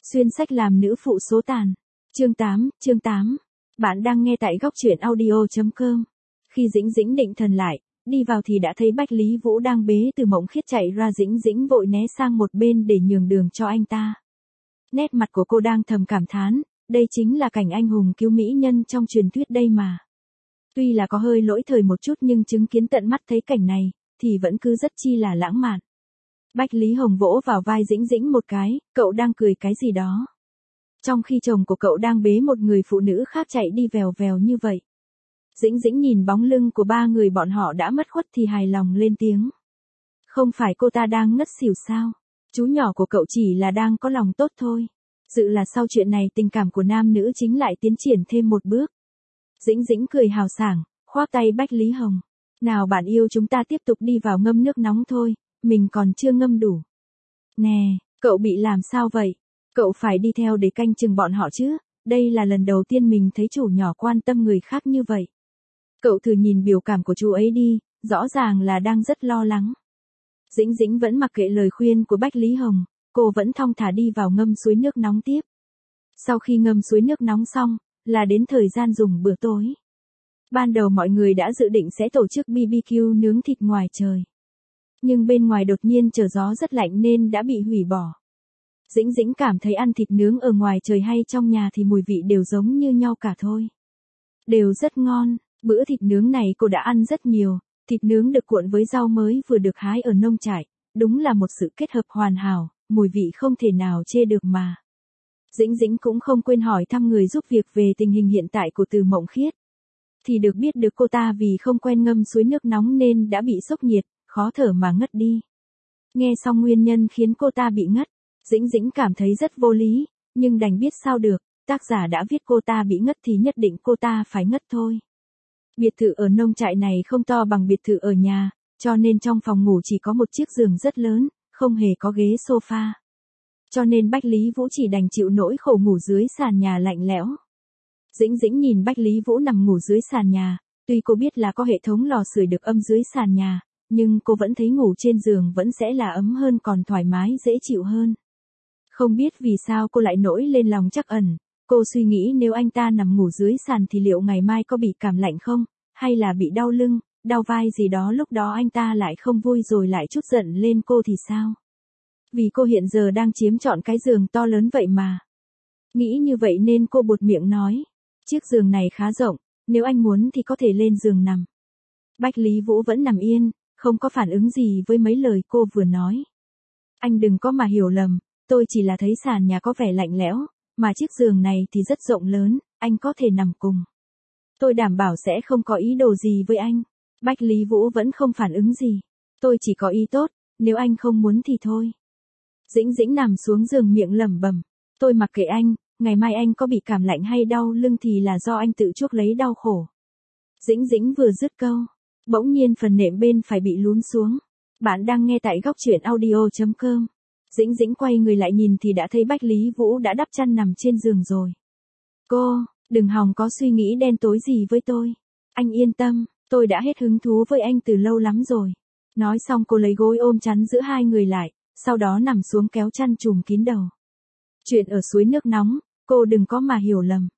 Xuyên sách làm nữ phụ số tàn. Chương 8. Bạn đang nghe tại góc truyện audio.com. Khi Dĩnh Dĩnh định thần lại, đi vào thì đã thấy Bách Lý Vũ đang bế từ Mộng Khiết chạy ra. Dĩnh Dĩnh vội né sang một bên để nhường đường cho anh ta. Nét mặt của cô đang thầm cảm thán, đây chính là cảnh anh hùng cứu mỹ nhân trong truyền thuyết đây mà. Tuy là có hơi lỗi thời một chút nhưng chứng kiến tận mắt thấy cảnh này, thì vẫn cứ rất chi là lãng mạn. Bách Lý Hồng vỗ vào vai Dĩnh Dĩnh một cái, cậu đang cười cái gì đó. Trong khi chồng của cậu đang bế một người phụ nữ khác chạy đi vèo vèo như vậy. Dĩnh Dĩnh nhìn bóng lưng của ba người bọn họ đã mất khuất thì hài lòng lên tiếng. Không phải cô ta đang ngất xỉu sao? Chú nhỏ của cậu chỉ là đang có lòng tốt thôi. Dự là sau chuyện này tình cảm của nam nữ chính lại tiến triển thêm một bước. Dĩnh Dĩnh cười hào sảng, khoác tay Bách Lý Hồng. Nào bạn yêu, chúng ta tiếp tục đi vào ngâm nước nóng thôi, mình còn chưa ngâm đủ. Nè, cậu bị làm sao vậy? Cậu phải đi theo để canh chừng bọn họ chứ, đây là lần đầu tiên mình thấy chủ nhỏ quan tâm người khác như vậy. Cậu thử nhìn biểu cảm của chú ấy đi, rõ ràng là đang rất lo lắng. Dĩnh Dĩnh vẫn mặc kệ lời khuyên của Bách Lý Hồng, cô vẫn thong thả đi vào ngâm suối nước nóng tiếp. Sau khi ngâm suối nước nóng xong, là đến thời gian dùng bữa tối. Ban đầu mọi người đã dự định sẽ tổ chức BBQ nướng thịt ngoài trời. Nhưng bên ngoài đột nhiên trở gió rất lạnh nên đã bị hủy bỏ. Dĩnh Dĩnh cảm thấy ăn thịt nướng ở ngoài trời hay trong nhà thì mùi vị đều giống như nhau cả thôi. Đều rất ngon, bữa thịt nướng này cô đã ăn rất nhiều, thịt nướng được cuộn với rau mới vừa được hái ở nông trại, đúng là một sự kết hợp hoàn hảo, mùi vị không thể nào chê được mà. Dĩnh Dĩnh cũng không quên hỏi thăm người giúp việc về tình hình hiện tại của Từ Mộng Khiết. Thì được biết được cô ta vì không quen ngâm suối nước nóng nên đã bị sốc nhiệt, khó thở mà ngất đi. Nghe xong nguyên nhân khiến cô ta bị ngất, Dĩnh Dĩnh cảm thấy rất vô lý, nhưng đành biết sao được, tác giả đã viết cô ta bị ngất thì nhất định cô ta phải ngất thôi. Biệt thự ở nông trại này không to bằng biệt thự ở nhà, cho nên trong phòng ngủ chỉ có một chiếc giường rất lớn, không hề có ghế sofa. Cho nên Bách Lý Vũ chỉ đành chịu nỗi khổ ngủ dưới sàn nhà lạnh lẽo. Dĩnh Dĩnh nhìn Bách Lý Vũ nằm ngủ dưới sàn nhà, tuy cô biết là có hệ thống lò sưởi được âm dưới sàn nhà, nhưng cô vẫn thấy ngủ trên giường vẫn sẽ là ấm hơn, còn thoải mái dễ chịu hơn. Không biết vì sao cô lại nổi lên lòng trắc ẩn, cô suy nghĩ nếu anh ta nằm ngủ dưới sàn thì liệu ngày mai có bị cảm lạnh không, hay là bị đau lưng, đau vai gì đó, lúc đó anh ta lại không vui rồi lại trút giận lên cô thì sao? Vì cô hiện giờ đang chiếm trọn cái giường to lớn vậy mà. Nghĩ như vậy nên cô buột miệng nói, chiếc giường này khá rộng, nếu anh muốn thì có thể lên giường nằm. Bách Lý Vũ vẫn nằm yên, không có phản ứng gì với mấy lời cô vừa nói. Anh đừng có mà hiểu lầm, tôi chỉ là thấy sàn nhà có vẻ lạnh lẽo, mà chiếc giường này thì rất rộng lớn, anh có thể nằm cùng. Tôi đảm bảo sẽ không có ý đồ gì với anh. Bách Lý Vũ vẫn không phản ứng gì. Tôi chỉ có ý tốt, nếu anh không muốn thì thôi. Dĩnh Dĩnh nằm xuống giường miệng lẩm bẩm, tôi mặc kệ anh, ngày mai anh có bị cảm lạnh hay đau lưng thì là do anh tự chuốc lấy đau khổ. Dĩnh Dĩnh vừa dứt câu, bỗng nhiên phần nệm bên phải bị lún xuống. Bạn đang nghe tại góc truyện audio.com. Dĩnh Dĩnh quay người lại nhìn thì đã thấy Bách Lý Vũ đã đắp chăn nằm trên giường rồi. Cô, đừng hòng có suy nghĩ đen tối gì với tôi. Anh yên tâm, tôi đã hết hứng thú với anh từ lâu lắm rồi. Nói xong cô lấy gối ôm chắn giữa hai người lại, sau đó nằm xuống kéo chăn trùm kín đầu. Chuyện ở suối nước nóng, cô đừng có mà hiểu lầm.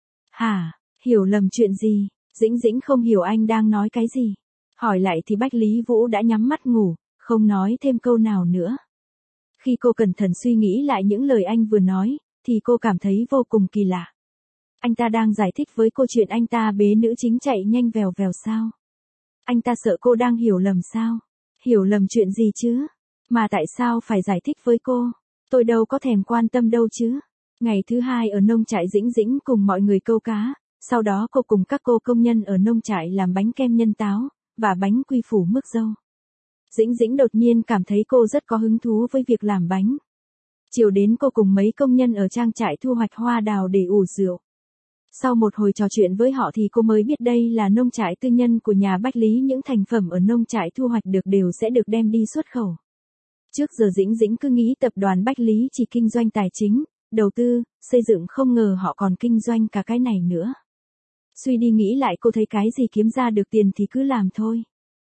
Hả, hiểu lầm chuyện gì? Dĩnh Dĩnh không hiểu anh đang nói cái gì. Hỏi lại thì Bách Lý Vũ đã nhắm mắt ngủ, không nói thêm câu nào nữa. Khi cô cẩn thận suy nghĩ lại những lời anh vừa nói, thì cô cảm thấy vô cùng kỳ lạ. Anh ta đang giải thích với cô chuyện anh ta bế nữ chính chạy nhanh vèo vèo sao? Anh ta sợ cô đang hiểu lầm sao? Hiểu lầm chuyện gì chứ? Mà tại sao phải giải thích với cô? Tôi đâu có thèm quan tâm đâu chứ. Ngày thứ hai ở nông trại, Dĩnh Dĩnh cùng mọi người câu cá, sau đó cô cùng các cô công nhân ở nông trại làm bánh kem nhân táo, và bánh quy phủ mứt dâu. Dĩnh Dĩnh đột nhiên cảm thấy cô rất có hứng thú với việc làm bánh. Chiều đến cô cùng mấy công nhân ở trang trại thu hoạch hoa đào để ủ rượu. Sau một hồi trò chuyện với họ thì cô mới biết đây là nông trại tư nhân của nhà Bách Lý, những thành phẩm ở nông trại thu hoạch được đều sẽ được đem đi xuất khẩu. Trước giờ Dĩnh Dĩnh cứ nghĩ tập đoàn Bách Lý chỉ kinh doanh tài chính, đầu tư, xây dựng, không ngờ họ còn kinh doanh cả cái này nữa. Suy đi nghĩ lại cô thấy cái gì kiếm ra được tiền thì cứ làm thôi.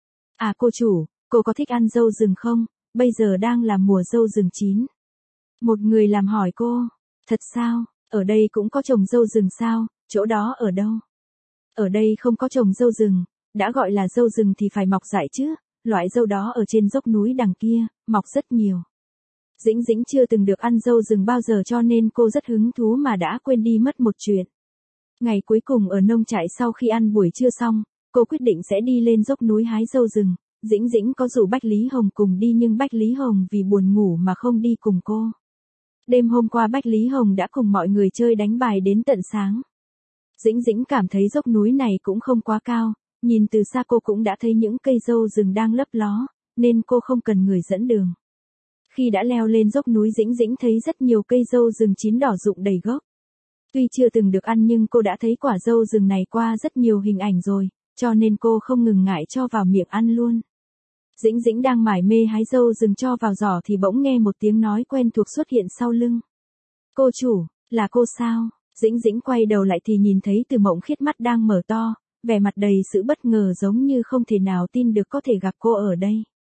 À cô chủ, cô có thích ăn dâu rừng không? Bây giờ đang là mùa dâu rừng chín. Một người làm hỏi cô. Thật sao, ở đây cũng có trồng dâu rừng sao, chỗ đó ở đâu? Ở đây không có trồng dâu rừng, đã gọi là dâu rừng thì phải mọc dại chứ, loại dâu đó ở trên dốc núi đằng kia, mọc rất nhiều. Dĩnh Dĩnh chưa từng được ăn dâu rừng bao giờ cho nên cô rất hứng thú mà đã quên đi mất một chuyện. Ngày cuối cùng ở nông trại sau khi ăn buổi trưa xong, cô quyết định sẽ đi lên dốc núi hái dâu rừng. Dĩnh Dĩnh có rủ Bách Lý Hồng cùng đi nhưng Bách Lý Hồng vì buồn ngủ mà không đi cùng cô. Đêm hôm qua Bách Lý Hồng đã cùng mọi người chơi đánh bài đến tận sáng. Dĩnh Dĩnh cảm thấy dốc núi này cũng không quá cao, nhìn từ xa cô cũng đã thấy những cây dâu rừng đang lấp ló, nên cô không cần người dẫn đường. Khi đã leo lên dốc núi Dĩnh Dĩnh thấy rất nhiều cây dâu rừng chín đỏ rụng đầy gốc. Tuy chưa từng được ăn nhưng cô đã thấy quả dâu rừng này qua rất nhiều hình ảnh rồi, cho nên cô không ngừng ngại cho vào miệng ăn luôn. Dĩnh Dĩnh đang mải mê hái dâu rừng cho vào giỏ thì bỗng nghe một tiếng nói quen thuộc xuất hiện sau lưng. Cô chủ, là cô sao? Dĩnh Dĩnh quay đầu lại thì nhìn thấy Từ Mộng Khiết mắt đang mở to, vẻ mặt đầy sự bất ngờ giống như không thể nào tin được có thể gặp cô ở đây.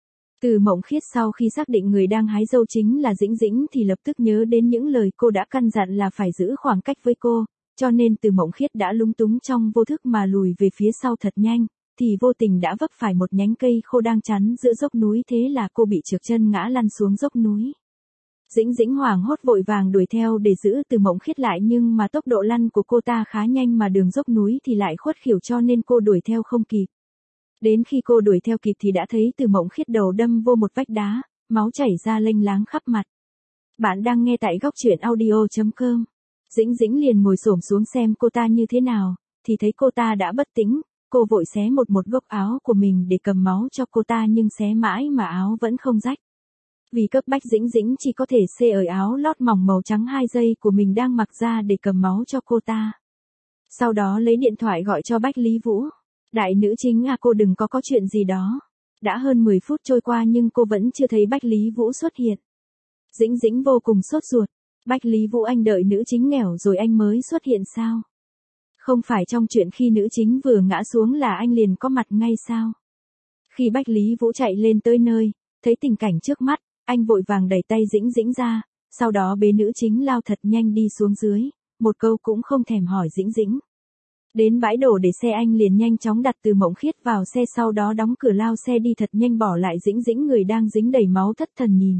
Từ Mộng Khiết sau khi xác định người đang hái dâu chính là Dĩnh Dĩnh thì lập tức nhớ đến những lời cô đã căn dặn là phải giữ khoảng cách với cô, cho nên Từ Mộng Khiết đã lúng túng trong vô thức mà lùi về phía sau thật nhanh, thì vô tình đã vấp phải một nhánh cây khô đang chắn giữa dốc núi thế là cô bị trượt chân ngã lăn xuống dốc núi. Dĩnh Dĩnh hoảng hốt vội vàng đuổi theo để giữ Từ Mộng Khiết lại nhưng mà tốc độ lăn của cô ta khá nhanh mà đường dốc núi thì lại khuất khỉu cho nên cô đuổi theo không kịp. Đến khi cô đuổi theo kịp thì đã thấy Từ Mộng Khiết đầu đâm vô một vách đá, máu chảy ra lênh láng khắp mặt. Bạn đang nghe tại góc truyện audio.com. Dĩnh Dĩnh liền ngồi xổm xuống xem cô ta như thế nào, thì thấy cô ta đã bất tỉnh, cô vội xé một góc áo của mình để cầm máu cho cô ta nhưng xé mãi mà áo vẫn không rách. Vì cấp bách Dĩnh Dĩnh chỉ có thể xê ở áo lót mỏng màu trắng 2 giây của mình đang mặc ra để cầm máu cho cô ta. Sau đó lấy điện thoại gọi cho Bách Lý Vũ. Đại nữ chính à, cô đừng có chuyện gì đó. Đã hơn 10 phút trôi qua nhưng cô vẫn chưa thấy Bách Lý Vũ xuất hiện. Dĩnh Dĩnh vô cùng sốt ruột. Bách Lý Vũ anh đợi nữ chính nghèo rồi anh mới xuất hiện sao? Không phải trong chuyện khi nữ chính vừa ngã xuống là anh liền có mặt ngay sao? Khi Bách Lý Vũ chạy lên tới nơi, thấy tình cảnh trước mắt, anh vội vàng đẩy tay Dĩnh Dĩnh ra, sau đó bế nữ chính lao thật nhanh đi xuống dưới, một câu cũng không thèm hỏi Dĩnh Dĩnh. Đến bãi đổ để xe anh liền nhanh chóng đặt Từ Mộng Khiết vào xe sau đó đóng cửa lao xe đi thật nhanh bỏ lại Dĩnh Dĩnh người đang dính đầy máu thất thần nhìn.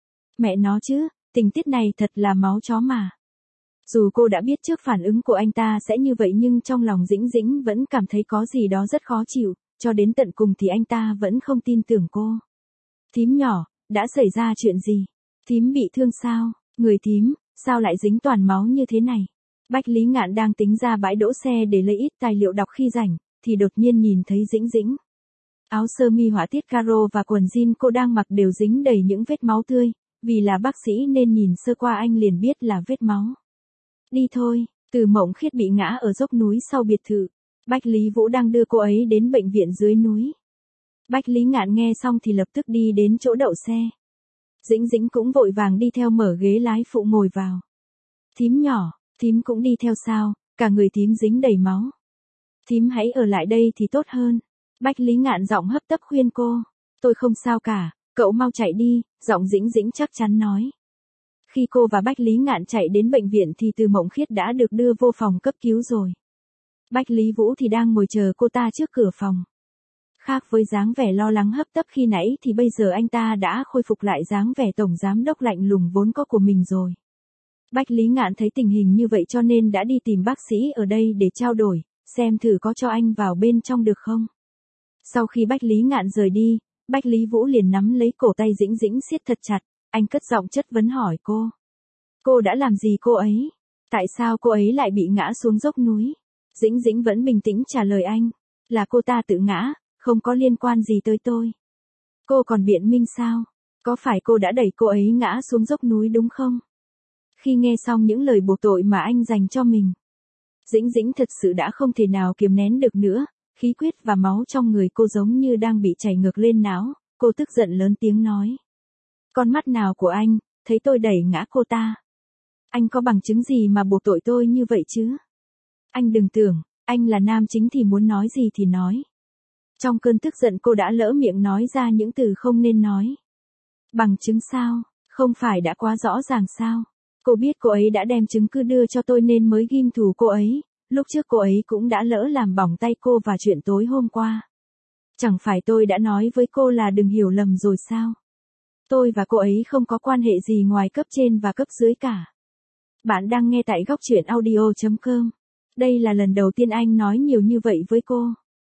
Mẹ nó chứ, tình tiết này thật là máu chó mà. Dù cô đã biết trước phản ứng của anh ta sẽ như vậy nhưng trong lòng Dĩnh Dĩnh vẫn cảm thấy có gì đó rất khó chịu, cho đến tận cùng thì anh ta vẫn không tin tưởng cô. Thím nhỏ, đã xảy ra chuyện gì? Thím bị thương sao? Người thím, sao lại dính toàn máu như thế này? Bách Lý Ngạn đang tính ra bãi đỗ xe để lấy ít tài liệu đọc khi rảnh, thì đột nhiên nhìn thấy Dĩnh Dĩnh. Áo sơ mi họa tiết caro và quần jean cô đang mặc đều dính đầy những vết máu tươi, vì là bác sĩ nên nhìn sơ qua anh liền biết là vết máu. Đi thôi, Từ Mộng Khiết bị ngã ở dốc núi sau biệt thự. Bách Lý Vũ đang đưa cô ấy đến bệnh viện dưới núi. Bách Lý Ngạn nghe xong thì lập tức đi đến chỗ đậu xe. Dĩnh Dĩnh cũng vội vàng đi theo mở ghế lái phụ ngồi vào. Thím nhỏ, thím cũng đi theo sao, cả người thím dính đầy máu. Thím hãy ở lại đây thì tốt hơn. Bách Lý Ngạn giọng hấp tấp khuyên cô. Tôi không sao cả, cậu mau chạy đi, giọng Dĩnh Dĩnh chắc chắn nói. Khi cô và Bách Lý Ngạn chạy đến bệnh viện thì Từ Mộng Khiết đã được đưa vô phòng cấp cứu rồi. Bách Lý Vũ thì đang ngồi chờ cô ta trước cửa phòng. Khác với dáng vẻ lo lắng hấp tấp khi nãy thì bây giờ anh ta đã khôi phục lại dáng vẻ tổng giám đốc lạnh lùng vốn có của mình rồi. Bách Lý Ngạn thấy tình hình như vậy cho nên đã đi tìm bác sĩ ở đây để trao đổi, xem thử có cho anh vào bên trong được không. Sau khi Bách Lý Ngạn rời đi, Bách Lý Vũ liền nắm lấy cổ tay Dĩnh Dĩnh siết thật chặt, anh cất giọng chất vấn hỏi cô. Cô đã làm gì cô ấy? Tại sao cô ấy lại bị ngã xuống dốc núi? Dĩnh Dĩnh vẫn bình tĩnh trả lời anh, là cô ta tự ngã, không có liên quan gì tới tôi. Cô còn biện minh sao? Có phải cô đã đẩy cô ấy ngã xuống dốc núi đúng không? Khi nghe xong những lời buộc tội mà anh dành cho mình, Dĩnh Dĩnh thật sự đã không thể nào kiềm nén được nữa, khí huyết và máu trong người cô giống như đang bị chảy ngược lên não, cô tức giận lớn tiếng nói. Con mắt nào của anh, thấy tôi đẩy ngã cô ta? Anh có bằng chứng gì mà buộc tội tôi như vậy chứ? Anh đừng tưởng, anh là nam chính thì muốn nói gì thì nói. Trong cơn tức giận cô đã lỡ miệng nói ra những từ không nên nói. Bằng chứng sao? Không phải đã quá rõ ràng sao? Cô biết cô ấy đã đem chứng cứ đưa cho tôi nên mới ghim thù cô ấy, lúc trước cô ấy cũng đã lỡ làm bỏng tay cô và chuyện tối hôm qua. Chẳng phải tôi đã nói với cô là đừng hiểu lầm rồi sao? Tôi và cô ấy không có quan hệ gì ngoài cấp trên và cấp dưới cả. Bạn đang nghe tại góc truyện audio.com. Đây là lần đầu tiên anh nói nhiều như vậy với cô.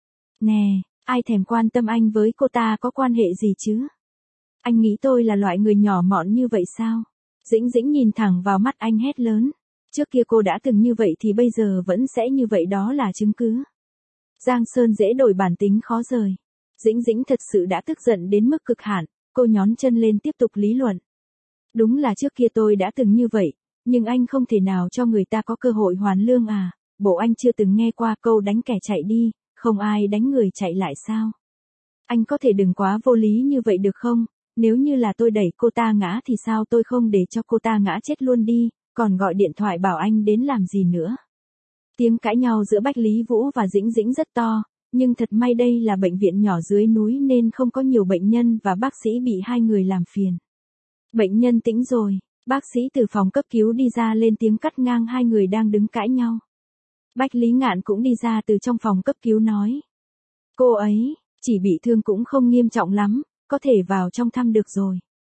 Nè, ai thèm quan tâm anh với cô ta có quan hệ gì chứ? Anh nghĩ tôi là loại người nhỏ mọn như vậy sao? Dĩnh Dĩnh nhìn thẳng vào mắt anh hét lớn. Trước kia cô đã từng như vậy thì bây giờ vẫn sẽ như vậy, đó là chứng cứ. Giang Sơn dễ đổi bản tính khó rời. Dĩnh Dĩnh thật sự đã tức giận đến mức cực hạn, cô nhón chân lên tiếp tục lý luận. Đúng là trước kia tôi đã từng như vậy, nhưng anh không thể nào cho người ta có cơ hội hoàn lương à, bộ anh chưa từng nghe qua câu đánh kẻ chạy đi, không ai đánh người chạy lại sao? Anh có thể đừng quá vô lý như vậy được không? Nếu như là tôi đẩy cô ta ngã thì sao tôi không để cho cô ta ngã chết luôn đi, còn gọi điện thoại bảo anh đến làm gì nữa? Tiếng cãi nhau giữa Bách Lý Vũ và Dĩnh Dĩnh rất to, nhưng thật may đây là bệnh viện nhỏ dưới núi nên không có nhiều bệnh nhân và bác sĩ bị hai người làm phiền. Bệnh nhân tĩnh rồi, bác sĩ từ phòng cấp cứu đi ra lên tiếng cắt ngang hai người đang đứng cãi nhau. Bách Lý Ngạn cũng đi ra từ trong phòng cấp cứu nói. Cô ấy, chỉ bị thương cũng không nghiêm trọng lắm, có thể vào trong thăm được rồi.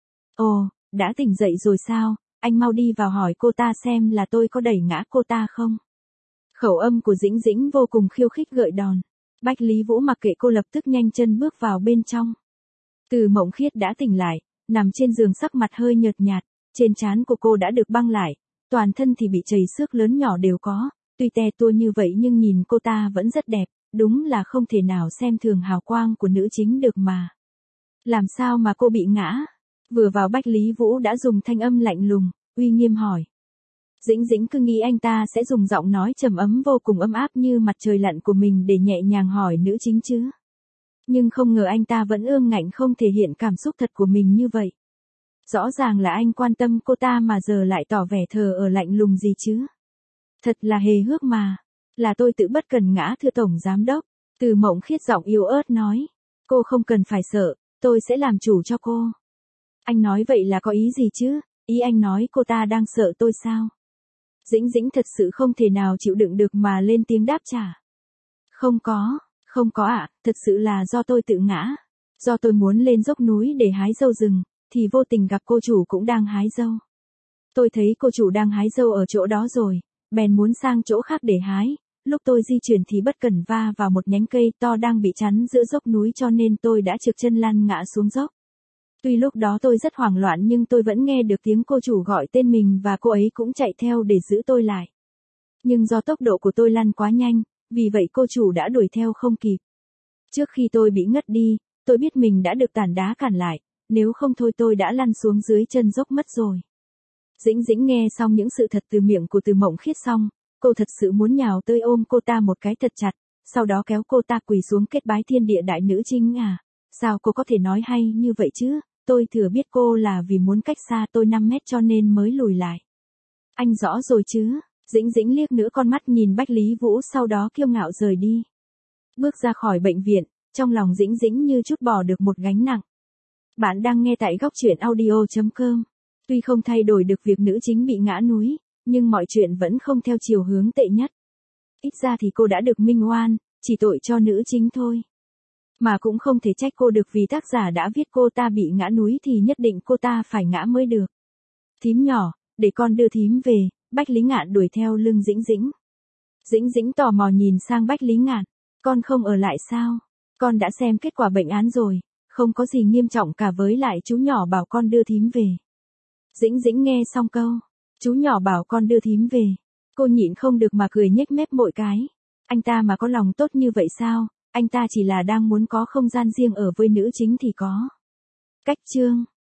Ồ, đã tỉnh dậy rồi sao, anh mau đi vào hỏi cô ta xem là tôi có đẩy ngã cô ta không. Khẩu âm của Dĩnh Dĩnh vô cùng khiêu khích gợi đòn. Bách Lý Vũ mặc kệ cô lập tức nhanh chân bước vào bên trong. Từ Mộng Khiết đã tỉnh lại, nằm trên giường sắc mặt hơi nhợt nhạt, trên trán của cô đã được băng lại, toàn thân thì bị chảy xước lớn nhỏ đều có, tuy te tua như vậy nhưng nhìn cô ta vẫn rất đẹp, đúng là không thể nào xem thường hào quang của nữ chính được mà. Làm sao mà cô bị ngã? Vừa vào Bách Lý Vũ đã dùng thanh âm lạnh lùng, uy nghiêm hỏi. Dĩnh Dĩnh cứ nghĩ anh ta sẽ dùng giọng nói trầm ấm vô cùng ấm áp như mặt trời lặn của mình để nhẹ nhàng hỏi nữ chính chứ. Nhưng không ngờ anh ta vẫn ương ngạnh không thể hiện cảm xúc thật của mình như vậy. Rõ ràng là anh quan tâm cô ta mà giờ lại tỏ vẻ thờ ở lạnh lùng gì chứ. Thật là hề hước mà. Là tôi tự bất cần ngã thưa Tổng Giám Đốc. Từ Mộng Khiết giọng yếu ớt nói. Cô không cần phải sợ, tôi sẽ làm chủ cho cô. Anh nói vậy là có ý gì chứ? Ý anh nói cô ta đang sợ tôi sao? Dĩnh Dĩnh thật sự không thể nào chịu đựng được mà lên tiếng đáp trả. Không có ạ, thật sự là do tôi tự ngã. Do tôi muốn lên dốc núi để hái dâu rừng, thì vô tình gặp cô chủ cũng đang hái dâu. Tôi thấy cô chủ đang hái dâu ở chỗ đó rồi, bèn muốn sang chỗ khác để hái. Lúc tôi di chuyển thì bất cẩn va vào một nhánh cây to đang bị chắn giữa dốc núi cho nên tôi đã trượt chân lăn ngã xuống dốc. Tuy lúc đó tôi rất hoảng loạn nhưng tôi vẫn nghe được tiếng cô chủ gọi tên mình và cô ấy cũng chạy theo để giữ tôi lại. Nhưng do tốc độ của tôi lăn quá nhanh, vì vậy cô chủ đã đuổi theo không kịp. Trước khi tôi bị ngất đi, tôi biết mình đã được tảng đá cản lại, nếu không thôi tôi đã lăn xuống dưới chân dốc mất rồi. Dĩnh Dĩnh nghe xong những sự thật từ miệng của Từ Mộng Khiết xong, cô thật sự muốn nhào tới ôm cô ta một cái thật chặt, sau đó kéo cô ta quỳ xuống kết bái thiên địa đại nữ chính à. Sao cô có thể nói hay như vậy chứ? Tôi thừa biết cô là vì muốn cách xa tôi 5 mét cho nên mới lùi lại. Anh rõ rồi chứ? Dĩnh Dĩnh liếc nữa con mắt nhìn Bách Lý Vũ sau đó kiêu ngạo rời đi. Bước ra khỏi bệnh viện, trong lòng Dĩnh Dĩnh như trút bỏ được một gánh nặng. Bạn đang nghe tại góc truyện audio.com. Tuy không thay đổi được việc nữ chính bị ngã núi, nhưng mọi chuyện vẫn không theo chiều hướng tệ nhất. Ít ra thì cô đã được minh oan, chỉ tội cho nữ chính thôi. Mà cũng không thể trách cô được vì tác giả đã viết cô ta bị ngã núi thì nhất định cô ta phải ngã mới được. Thím nhỏ, để con đưa thím về, Bách Lý Ngạn đuổi theo lưng Dĩnh Dĩnh. Dĩnh Dĩnh tò mò nhìn sang Bách Lý Ngạn, con không ở lại sao? Con đã xem kết quả bệnh án rồi, không có gì nghiêm trọng cả với lại chú nhỏ bảo con đưa thím về. Dĩnh Dĩnh nghe xong câu, chú nhỏ bảo con đưa thím về. Cô nhịn không được mà cười nhếch mép mỗi cái. Anh ta mà có lòng tốt như vậy sao? Anh ta chỉ là đang muốn có không gian riêng ở với nữ chính thì có. Cách chương